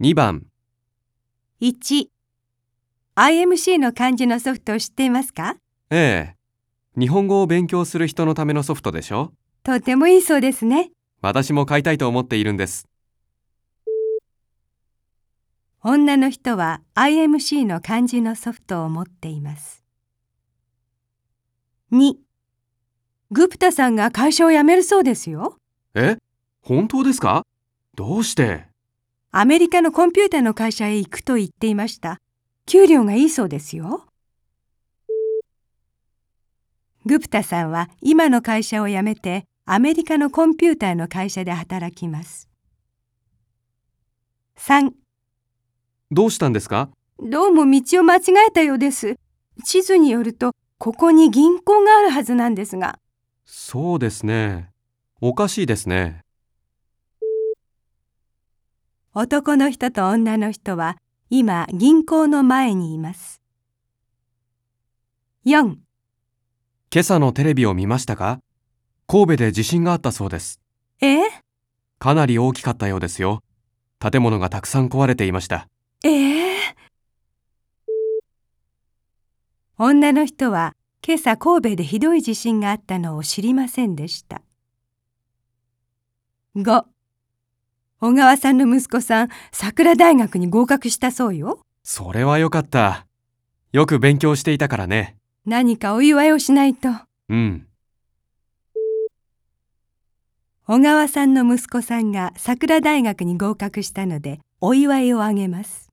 番。 1、IMC の漢字のソフトを知っていますか？ ええ。日本語を勉強する人のためのソフトでしょ？ とてもいいそうですね。 私も買いたいと思っているんです。 女の人は IMC の漢字のソフトを持っています。2、グプタさんが会社を辞めるそうですよ。 え？本当ですか？どうして？ アメリカのコンピューターの会社へ行くと言っていました。給料がいいそうですよ。グプタさんは今の会社を辞めてアメリカのコンピューターの会社で働きます。3、 どうしたんですか？ どうも道を間違えたようです。地図によるとここに銀行があるはずなんですが。 そうですね。おかしいですね。 男の人と女の人は今銀行の前にいます。4、 今朝のテレビを見ましたか？神戸で地震があったそうです。 えかなり大きかったようですよ。建物がたくさん壊れていました。 女の人は今朝神戸でひどい地震があったのを知りませんでした。5、小川さんの息子さん、桜大学に合格したそうよ。 それはよかった。よく勉強していたからね。 何かお祝いをしないと。 うん。 小川さんの息子さんが桜大学に合格したのでお祝いをあげます。